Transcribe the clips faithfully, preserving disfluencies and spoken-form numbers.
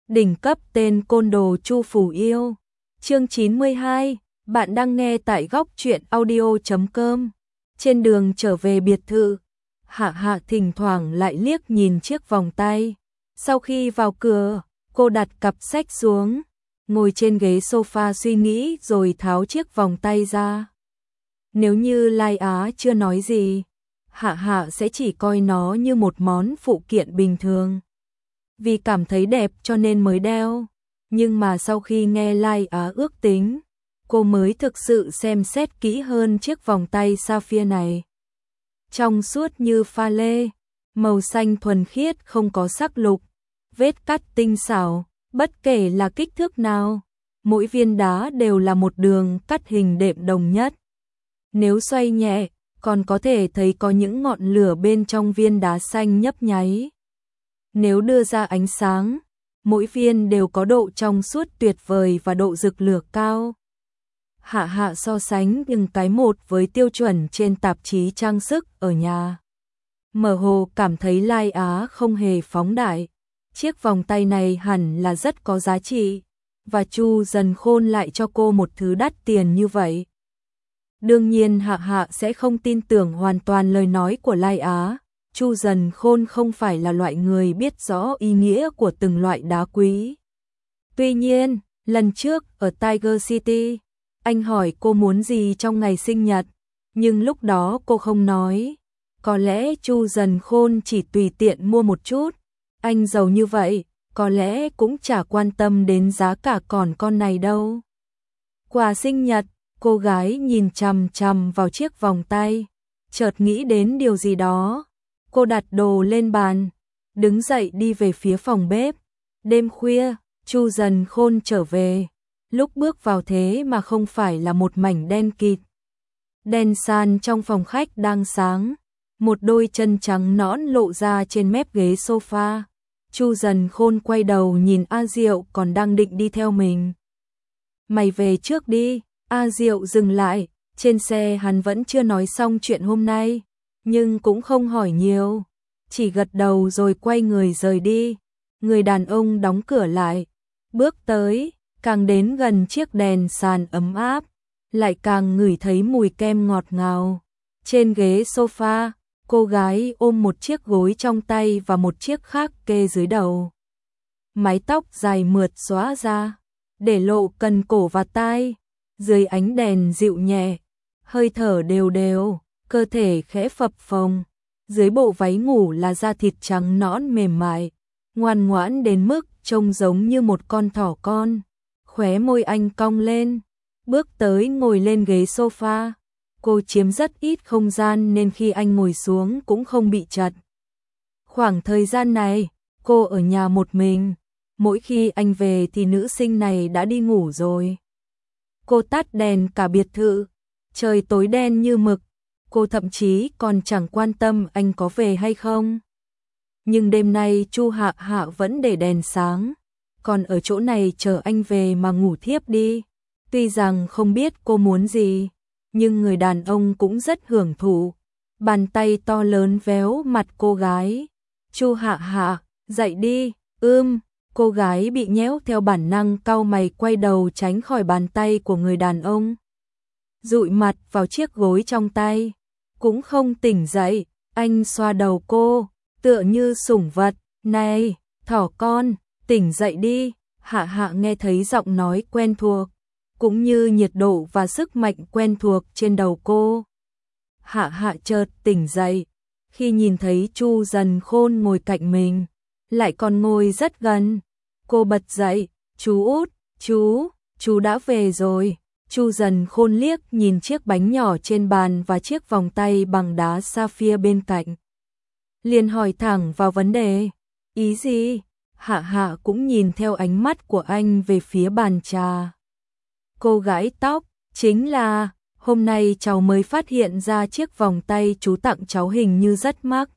Đỉnh cấp tên côn đồ Chu Phủ Yêu. Chương chín mươi hai, bạn đang nghe tại góc truyện audio chấm com. Trên đường trở về biệt thự, Hạ Hạ thỉnh thoảng lại liếc nhìn chiếc vòng tay. Sau khi vào cửa, cô đặt cặp sách xuống, ngồi trên ghế sofa suy nghĩ rồi tháo chiếc vòng tay ra. Nếu như Lai Á chưa nói gì, Hạ Hạ sẽ chỉ coi nó như một món phụ kiện bình thường. Vì cảm thấy đẹp cho nên mới đeo, nhưng mà sau khi nghe Lai Á ước tính, cô mới thực sự xem xét kỹ hơn chiếc vòng tay sapphire này. Trong suốt như pha lê, màu xanh thuần khiết không có sắc lục, vết cắt tinh xảo, bất kể là kích thước nào, mỗi viên đá đều là một đường cắt hình đệm đồng nhất. Nếu xoay nhẹ, còn có thể thấy có những ngọn lửa bên trong viên đá xanh nhấp nháy. Nếu đưa ra ánh sáng, mỗi viên đều có độ trong suốt tuyệt vời và độ rực lửa cao. Hạ Hạ so sánh từng cái một với tiêu chuẩn trên tạp chí trang sức ở nhà. Mơ hồ cảm thấy Lai Á không hề phóng đại. Chiếc vòng tay này hẳn là rất có giá trị, và Chu Dần Khôn lại cho cô một thứ đắt tiền như vậy. Đương nhiên Hạ Hạ sẽ không tin tưởng hoàn toàn lời nói của Lai Á. Chu Dần Khôn không phải là loại người biết rõ ý nghĩa của từng loại đá quý. Tuy nhiên, lần trước ở Tiger City, anh hỏi cô muốn gì trong ngày sinh nhật, nhưng lúc đó cô không nói. Có lẽ Chu Dần Khôn chỉ tùy tiện mua một chút. Anh giàu như vậy, có lẽ cũng chả quan tâm đến giá cả còn con này đâu. Quà sinh nhật, cô gái nhìn chằm chằm vào chiếc vòng tay, chợt nghĩ đến điều gì đó. Cô đặt đồ lên bàn, đứng dậy đi về phía phòng bếp. Đêm khuya, Chu Dần Khôn trở về. Lúc bước vào thế mà không phải là một mảnh đen kịt. Đèn sàn trong phòng khách đang sáng, một đôi chân trắng nõn lộ ra trên mép ghế sofa. Chu Dần Khôn quay đầu nhìn A Diệu còn đang định đi theo mình. Mày về trước đi. A Diệu dừng lại, trên xe hắn vẫn chưa nói xong chuyện hôm nay, nhưng cũng không hỏi nhiều, chỉ gật đầu rồi quay người rời đi. Người đàn ông đóng cửa lại, bước tới, càng đến gần chiếc đèn sàn ấm áp, lại càng ngửi thấy mùi kem ngọt ngào. Trên ghế sofa, cô gái ôm một chiếc gối trong tay và một chiếc khác kê dưới đầu. Mái tóc dài mượt xõa ra, để lộ cần cổ và tai. Dưới ánh đèn dịu nhẹ, hơi thở đều đều, cơ thể khẽ phập phồng. Dưới bộ váy ngủ là da thịt trắng nõn mềm mại, ngoan ngoãn đến mức trông giống như một con thỏ con. Khóe môi anh cong lên, bước tới ngồi lên ghế sofa. Cô chiếm rất ít không gian nên khi anh ngồi xuống cũng không bị chật. Khoảng thời gian này, cô ở nhà một mình. Mỗi khi anh về thì nữ sinh này đã đi ngủ rồi. Cô tắt đèn cả biệt thự, trời tối đen như mực, cô thậm chí còn chẳng quan tâm anh có về hay không. Nhưng đêm nay Chu Hạ Hạ vẫn để đèn sáng, còn ở chỗ này chờ anh về mà ngủ thiếp đi. Tuy rằng không biết cô muốn gì, nhưng người đàn ông cũng rất hưởng thụ. Bàn tay to lớn véo mặt cô gái. Chu Hạ Hạ, dậy đi. Ưm. Cô gái bị nhéo theo bản năng cau mày quay đầu tránh khỏi bàn tay của người đàn ông. Dụi mặt vào chiếc gối trong tay. Cũng không tỉnh dậy, anh xoa đầu cô, tựa như sủng vật. Này, thỏ con, tỉnh dậy đi. Hạ Hạ nghe thấy giọng nói quen thuộc, cũng như nhiệt độ và sức mạnh quen thuộc trên đầu cô. Hạ Hạ chợt tỉnh dậy, khi nhìn thấy Chu Dần Khôn ngồi cạnh mình, lại còn ngồi rất gần. Cô bật dậy, chú út, chú, chú đã về rồi. Chu Dần Khôn liếc nhìn chiếc bánh nhỏ trên bàn và chiếc vòng tay bằng đá sapphire bên cạnh. Liền hỏi thẳng vào vấn đề. Ý gì? Hạ Hạ cũng nhìn theo ánh mắt của anh về phía bàn trà. Cô gãi tóc, chính là, hôm nay cháu mới phát hiện ra chiếc vòng tay chú tặng cháu hình như rất mắc.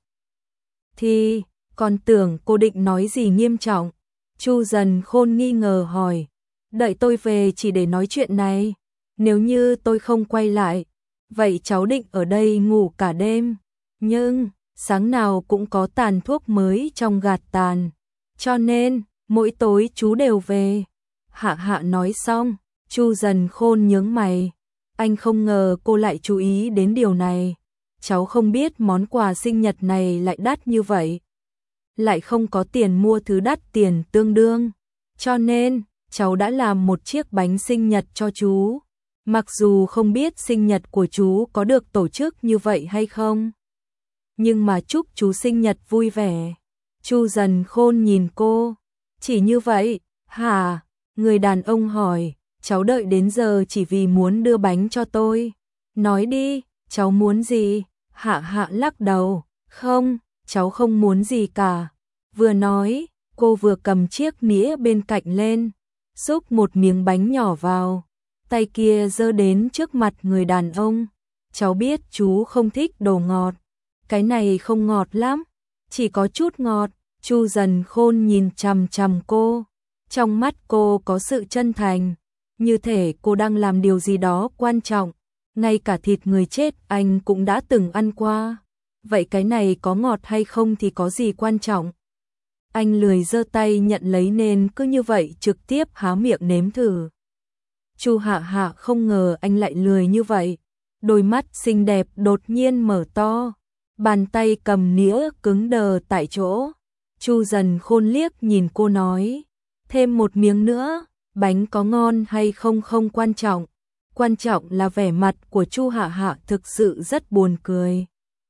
Thì, còn tưởng cô định nói gì nghiêm trọng. Chu Dần Khôn nghi ngờ hỏi, đợi tôi về chỉ để nói chuyện này. Nếu như tôi không quay lại, vậy cháu định ở đây ngủ cả đêm. Nhưng, sáng nào cũng có tàn thuốc mới trong gạt tàn. Cho nên, mỗi tối chú đều về. Hạ Hạ nói xong, Chu Dần Khôn nhướng mày. Anh không ngờ cô lại chú ý đến điều này. Cháu không biết món quà sinh nhật này lại đắt như vậy. Lại không có tiền mua thứ đắt tiền tương đương. Cho nên, cháu đã làm một chiếc bánh sinh nhật cho chú. Mặc dù không biết sinh nhật của chú có được tổ chức như vậy hay không. Nhưng mà chúc chú sinh nhật vui vẻ. Chu Dần Khôn nhìn cô. Chỉ như vậy, hả? Người đàn ông hỏi, cháu đợi đến giờ chỉ vì muốn đưa bánh cho tôi. Nói đi, cháu muốn gì? Hạ Hạ lắc đầu, không, cháu không muốn gì cả. Vừa nói, cô vừa cầm chiếc nĩa bên cạnh lên, xúc một miếng bánh nhỏ vào. Tay kia giơ đến trước mặt người đàn ông. Cháu biết chú không thích đồ ngọt. Cái này không ngọt lắm, chỉ có chút ngọt. Chu Dần Khôn nhìn chằm chằm cô. Trong mắt cô có sự chân thành, như thể cô đang làm điều gì đó quan trọng. Ngay cả thịt người chết anh cũng đã từng ăn qua. Vậy cái này có ngọt hay không thì có gì quan trọng. Anh lười giơ tay nhận lấy nên cứ như vậy trực tiếp há miệng nếm thử. Chu Hạ Hạ không ngờ anh lại lười như vậy. Đôi mắt xinh đẹp đột nhiên mở to. Bàn tay cầm nĩa cứng đờ tại chỗ. Chu Dần Khôn liếc nhìn cô nói. Thêm một miếng nữa, bánh có ngon hay không không quan trọng. Quan trọng là vẻ mặt của Chu Hạ Hạ thực sự rất buồn cười.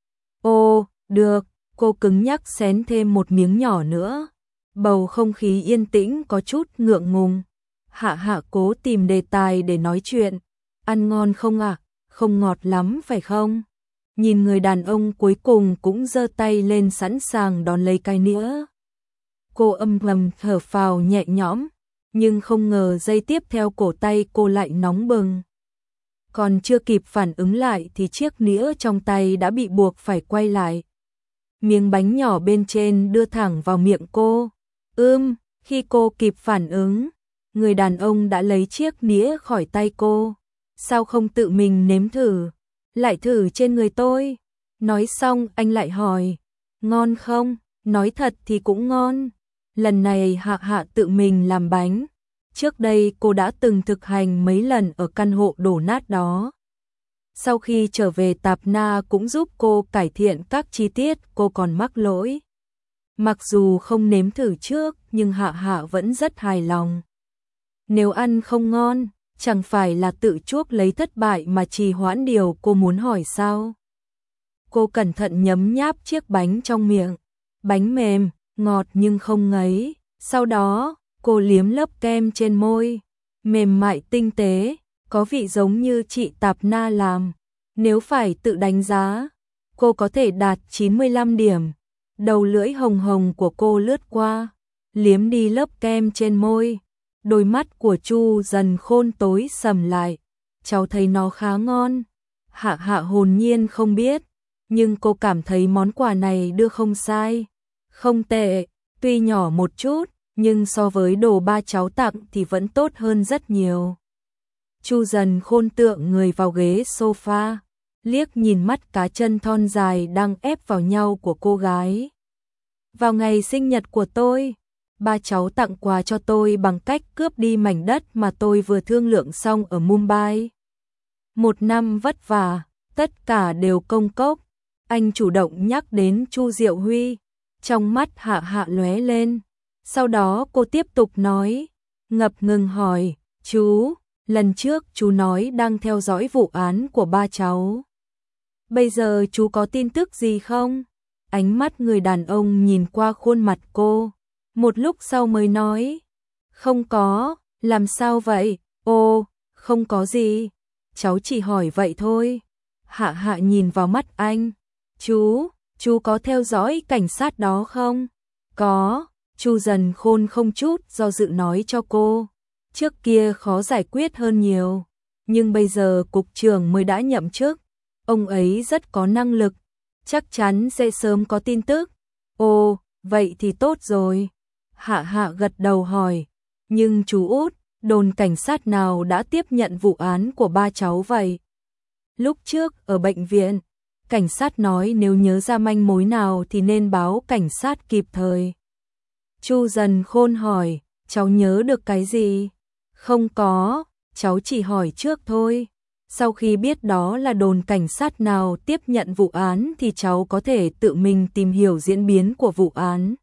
Ô, được, cô cứng nhắc xén thêm một miếng nhỏ nữa. Bầu không khí yên tĩnh có chút ngượng ngùng. Hạ Hạ cố tìm đề tài để nói chuyện. Ăn ngon không ạ? À? Không ngọt lắm phải không? Nhìn người đàn ông cuối cùng cũng giơ tay lên sẵn sàng đón lấy cái nĩa. Cô âm thầm thở phào nhẹ nhõm, nhưng không ngờ giây tiếp theo cổ tay cô lại nóng bừng. Còn chưa kịp phản ứng lại thì chiếc nĩa trong tay đã bị buộc phải quay lại. Miếng bánh nhỏ bên trên đưa thẳng vào miệng cô. Ưm, khi cô kịp phản ứng, người đàn ông đã lấy chiếc nĩa khỏi tay cô. Sao không tự mình nếm thử? Lại thử trên người tôi. Nói xong anh lại hỏi, ngon không? Nói thật thì cũng ngon. Lần này Hạ Hạ tự mình làm bánh. Trước đây cô đã từng thực hành mấy lần ở căn hộ đổ nát đó. Sau khi trở về Tạp Na cũng giúp cô cải thiện các chi tiết cô còn mắc lỗi. Mặc dù không nếm thử trước nhưng Hạ Hạ vẫn rất hài lòng. Nếu ăn không ngon, chẳng phải là tự chuốc lấy thất bại mà trì hoãn điều cô muốn hỏi sao? Cô cẩn thận nhấm nháp chiếc bánh trong miệng. Bánh mềm, ngọt nhưng không ngấy. Sau đó, cô liếm lớp kem trên môi. Mềm mại tinh tế, có vị giống như chị Tạp Na làm. Nếu phải tự đánh giá, cô có thể đạt chín mươi lăm điểm. Đầu lưỡi hồng hồng của cô lướt qua, liếm đi lớp kem trên môi. Đôi mắt của Chu Dần Khôn tối sầm lại. Cháu thấy nó khá ngon. Hạ Hạ hồn nhiên không biết, nhưng cô cảm thấy món quà này đưa không sai. Không tệ, tuy nhỏ một chút, nhưng so với đồ ba cháu tặng thì vẫn tốt hơn rất nhiều. Chu Dần Khôn tựa người vào ghế sofa, liếc nhìn mắt cá chân thon dài đang ép vào nhau của cô gái. Vào ngày sinh nhật của tôi, ba cháu tặng quà cho tôi bằng cách cướp đi mảnh đất mà tôi vừa thương lượng xong ở Mumbai. Một năm vất vả, tất cả đều công cốc. Anh chủ động nhắc đến Chu Diệu Huy, trong mắt Hạ Hạ lóe lên. Sau đó cô tiếp tục nói, ngập ngừng hỏi, chú, lần trước chú nói đang theo dõi vụ án của ba cháu. Bây giờ chú có tin tức gì không? Ánh mắt người đàn ông nhìn qua khuôn mặt cô, một lúc sau mới nói, không có, làm sao vậy? Ô, không có gì, cháu chỉ hỏi vậy thôi. Hạ Hạ nhìn vào mắt anh, chú, chú có theo dõi cảnh sát đó không? Có, Chu Dần Khôn không chút do dự nói cho cô. Trước kia khó giải quyết hơn nhiều, nhưng bây giờ cục trưởng mới đã nhậm chức. Ông ấy rất có năng lực, chắc chắn sẽ sớm có tin tức. Ồ, vậy thì tốt rồi. Hạ Hạ gật đầu hỏi, nhưng chú út, đồn cảnh sát nào đã tiếp nhận vụ án của ba cháu vậy? Lúc trước ở bệnh viện, cảnh sát nói nếu nhớ ra manh mối nào thì nên báo cảnh sát kịp thời. Chu Dần Khôn hỏi, cháu nhớ được cái gì? Không có, cháu chỉ hỏi trước thôi. Sau khi biết đó là đồn cảnh sát nào tiếp nhận vụ án thì cháu có thể tự mình tìm hiểu diễn biến của vụ án.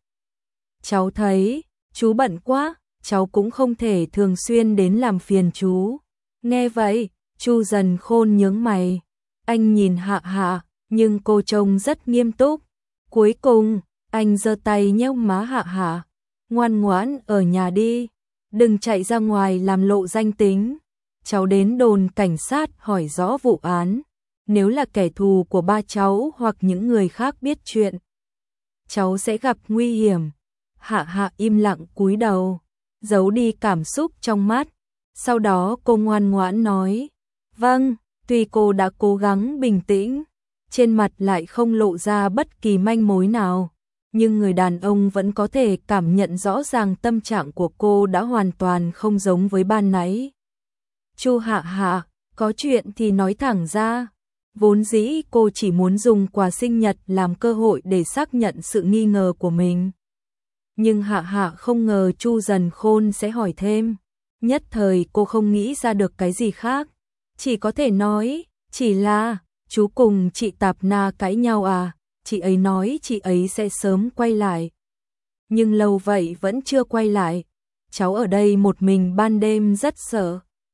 Cháu thấy, chú bận quá, cháu cũng không thể thường xuyên đến làm phiền chú. Nghe vậy, Chu Dần Khôn nhướng mày. Anh nhìn Hạ Hạ, nhưng cô trông rất nghiêm túc. Cuối cùng, anh giơ tay nhéo má Hạ Hạ. Ngoan ngoãn ở nhà đi, đừng chạy ra ngoài làm lộ danh tính. Cháu đến đồn cảnh sát hỏi rõ vụ án. Nếu là kẻ thù của ba cháu hoặc những người khác biết chuyện, cháu sẽ gặp nguy hiểm. Hạ Hạ im lặng cúi đầu, giấu đi cảm xúc trong mắt. Sau đó cô ngoan ngoãn nói, vâng, tuy cô đã cố gắng bình tĩnh, trên mặt lại không lộ ra bất kỳ manh mối nào, nhưng người đàn ông vẫn có thể cảm nhận rõ ràng tâm trạng của cô đã hoàn toàn không giống với ban nãy. Chu Hạ Hạ, có chuyện thì nói thẳng ra. Vốn dĩ cô chỉ muốn dùng quà sinh nhật làm cơ hội để xác nhận sự nghi ngờ của mình. Nhưng Hạ Hạ không ngờ Chu Dần Khôn sẽ hỏi thêm. Nhất thời cô không nghĩ ra được cái gì khác. Chỉ có thể nói, chỉ là, chú cùng chị Tạp Na cãi nhau à, chị ấy nói chị ấy sẽ sớm quay lại. Nhưng lâu vậy vẫn chưa quay lại. Cháu ở đây một mình ban đêm rất sợ.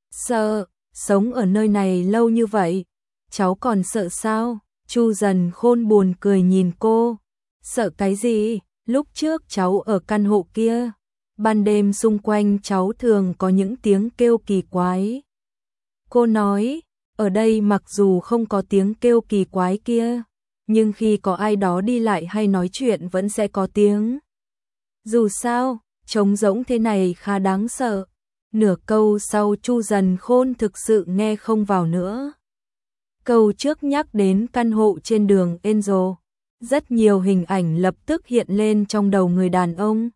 Sợ, sống ở nơi này lâu như vậy. Cháu còn sợ sao? Chu Dần Khôn buồn cười nhìn cô. Sợ cái gì? Lúc trước cháu ở căn hộ kia, ban đêm xung quanh cháu thường có những tiếng kêu kỳ quái. Cô nói, ở đây mặc dù không có tiếng kêu kỳ quái kia, nhưng khi có ai đó đi lại hay nói chuyện vẫn sẽ có tiếng. Dù sao, trống rỗng thế này khá đáng sợ. Nửa câu sau Chu Dần Khôn thực sự nghe không vào nữa. Câu trước nhắc đến căn hộ trên đường Angel. Rất nhiều hình ảnh lập tức hiện lên trong đầu người đàn ông.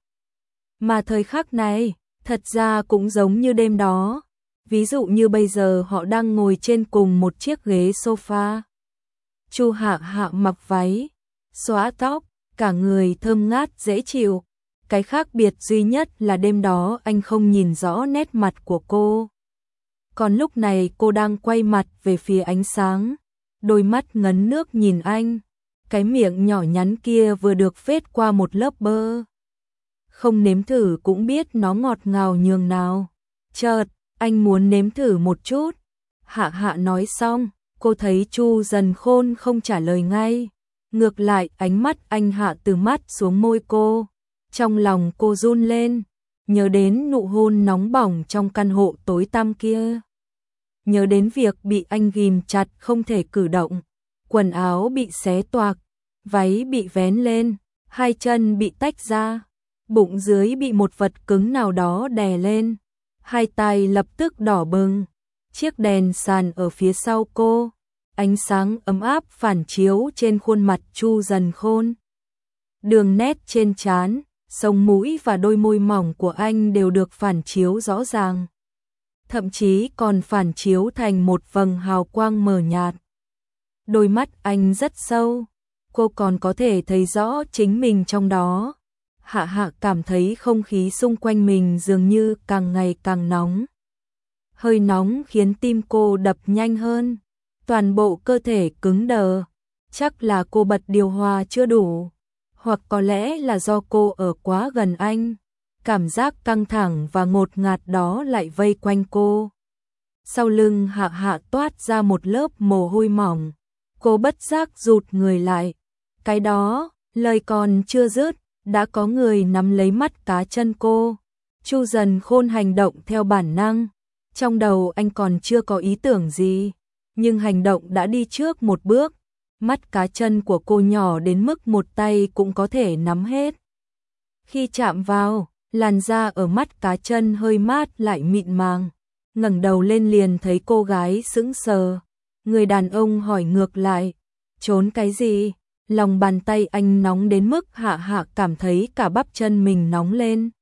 Mà thời khắc này, thật ra cũng giống như đêm đó. Ví dụ như bây giờ họ đang ngồi trên cùng một chiếc ghế sofa. Chu Hạ Hạ mặc váy, xóa tóc, cả người thơm ngát dễ chịu. Cái khác biệt duy nhất là đêm đó anh không nhìn rõ nét mặt của cô. Còn lúc này cô đang quay mặt về phía ánh sáng, đôi mắt ngấn nước nhìn anh. Cái miệng nhỏ nhắn kia vừa được phết qua một lớp bơ. Không nếm thử cũng biết nó ngọt ngào nhường nào. Chợt, anh muốn nếm thử một chút. Hạ Hạ nói xong, cô thấy Chu Dần Khôn không trả lời ngay. Ngược lại ánh mắt anh hạ từ mắt xuống môi cô. Trong lòng cô run lên, nhớ đến nụ hôn nóng bỏng trong căn hộ tối tăm kia. Nhớ đến việc bị anh ghìm chặt không thể cử động. Quần áo bị xé toạc, váy bị vén lên, hai chân bị tách ra, bụng dưới bị một vật cứng nào đó đè lên, hai tay lập tức đỏ bừng. Chiếc đèn sàn ở phía sau cô, ánh sáng ấm áp phản chiếu trên khuôn mặt Chu Dần Khôn. Đường nét trên trán, sống mũi và đôi môi mỏng của anh đều được phản chiếu rõ ràng. Thậm chí còn phản chiếu thành một vầng hào quang mờ nhạt. Đôi mắt anh rất sâu, cô còn có thể thấy rõ chính mình trong đó. Hạ Hạ cảm thấy không khí xung quanh mình dường như càng ngày càng nóng. Hơi nóng khiến tim cô đập nhanh hơn, toàn bộ cơ thể cứng đờ. Chắc là cô bật điều hòa chưa đủ, hoặc có lẽ là do cô ở quá gần anh. Cảm giác căng thẳng và ngột ngạt đó lại vây quanh cô. Sau lưng Hạ Hạ toát ra một lớp mồ hôi mỏng. Cô bất giác rụt người lại. Cái đó, lời còn chưa dứt, đã có người nắm lấy mắt cá chân cô. Chu Dần Khôn hành động theo bản năng. Trong đầu anh còn chưa có ý tưởng gì, nhưng hành động đã đi trước một bước. Mắt cá chân của cô nhỏ đến mức một tay cũng có thể nắm hết. Khi chạm vào, làn da ở mắt cá chân hơi mát lại mịn màng. Ngẩng đầu lên liền thấy cô gái sững sờ. Người đàn ông hỏi ngược lại, trốn cái gì? Lòng bàn tay anh nóng đến mức Hạ Hạ cảm thấy cả bắp chân mình nóng lên.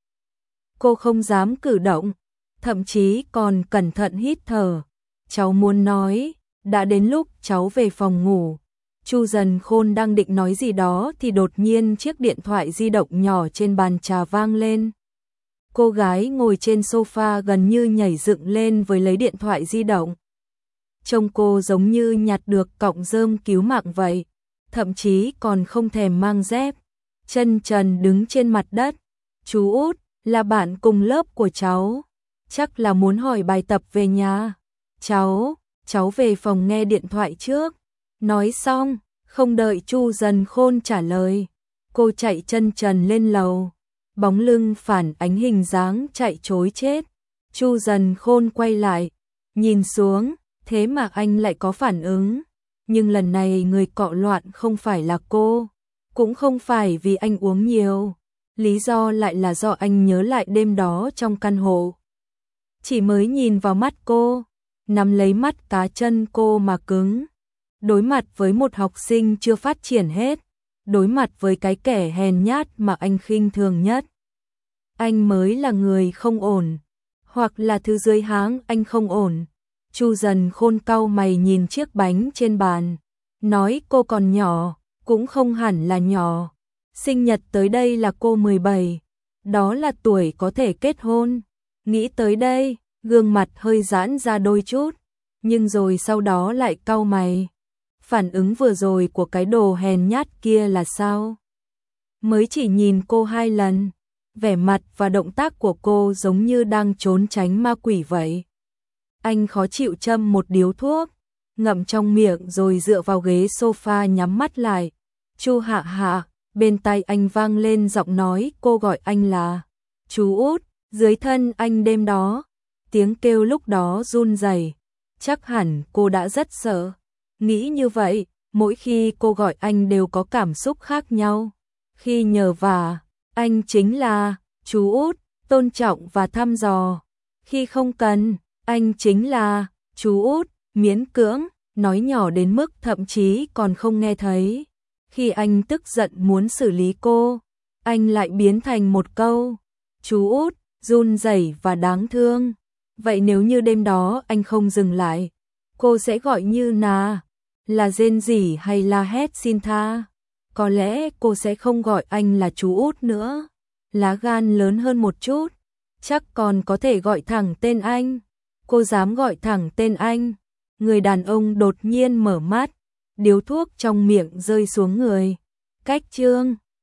Cô không dám cử động, thậm chí còn cẩn thận hít thở. Cháu muốn nói, đã đến lúc cháu về phòng ngủ. Chu Dần Khôn đang định nói gì đó thì đột nhiên chiếc điện thoại di động nhỏ trên bàn trà vang lên. Cô gái ngồi trên sofa gần như nhảy dựng lên với lấy điện thoại di động. Trông cô giống như nhặt được cọng rơm cứu mạng vậy, thậm chí còn không thèm mang dép, chân trần đứng trên mặt đất. Chú Út, là bạn cùng lớp của cháu, chắc là muốn hỏi bài tập về nhà. Cháu, cháu về phòng nghe điện thoại trước. Nói xong, không đợi Chu Dần Khôn trả lời, cô chạy chân trần lên lầu, bóng lưng phản ánh hình dáng chạy trối chết. Chu Dần Khôn quay lại, nhìn xuống, thế mà anh lại có phản ứng, nhưng lần này người cọ loạn không phải là cô, cũng không phải vì anh uống nhiều, lý do lại là do anh nhớ lại đêm đó trong căn hộ. Chỉ mới nhìn vào mắt cô, nắm lấy mắt cá chân cô mà cứng. Đối mặt với một học sinh chưa phát triển hết, đối mặt với cái kẻ hèn nhát mà anh khinh thường nhất, anh mới là người không ổn, hoặc là thứ dưới háng anh không ổn. Chu Dần Khôn cau mày nhìn chiếc bánh trên bàn, nói cô còn nhỏ, cũng không hẳn là nhỏ. Sinh nhật tới đây là cô mười bảy, đó là tuổi có thể kết hôn. Nghĩ tới đây, gương mặt hơi giãn ra đôi chút, nhưng rồi sau đó lại cau mày. Phản ứng vừa rồi của cái đồ hèn nhát kia là sao? Mới chỉ nhìn cô hai lần, vẻ mặt và động tác của cô giống như đang trốn tránh ma quỷ vậy. Anh khó chịu châm một điếu thuốc, ngậm trong miệng rồi dựa vào ghế sofa nhắm mắt lại. Chu Hạ Hạ, bên tai anh vang lên giọng nói cô gọi anh là chú Út. Dưới thân anh đêm đó, tiếng kêu lúc đó run rẩy, chắc hẳn cô đã rất sợ. Nghĩ như vậy, mỗi khi cô gọi anh đều có cảm xúc khác nhau. Khi nhờ vả, anh chính là chú Út, tôn trọng và thăm dò. Khi không cần, anh chính là chú Út, miễn cưỡng, nói nhỏ đến mức thậm chí còn không nghe thấy. Khi anh tức giận muốn xử lý cô, anh lại biến thành một câu chú Út, run rẩy và đáng thương. Vậy nếu như đêm đó anh không dừng lại, cô sẽ gọi như nà, là rên rỉ hay la hét xin tha? Có lẽ cô sẽ không gọi anh là chú Út nữa. Lá gan lớn hơn một chút, chắc còn có thể gọi thẳng tên anh. Cô dám gọi thẳng tên anh. Người đàn ông đột nhiên mở mắt, điếu thuốc trong miệng rơi xuống người. Cách chương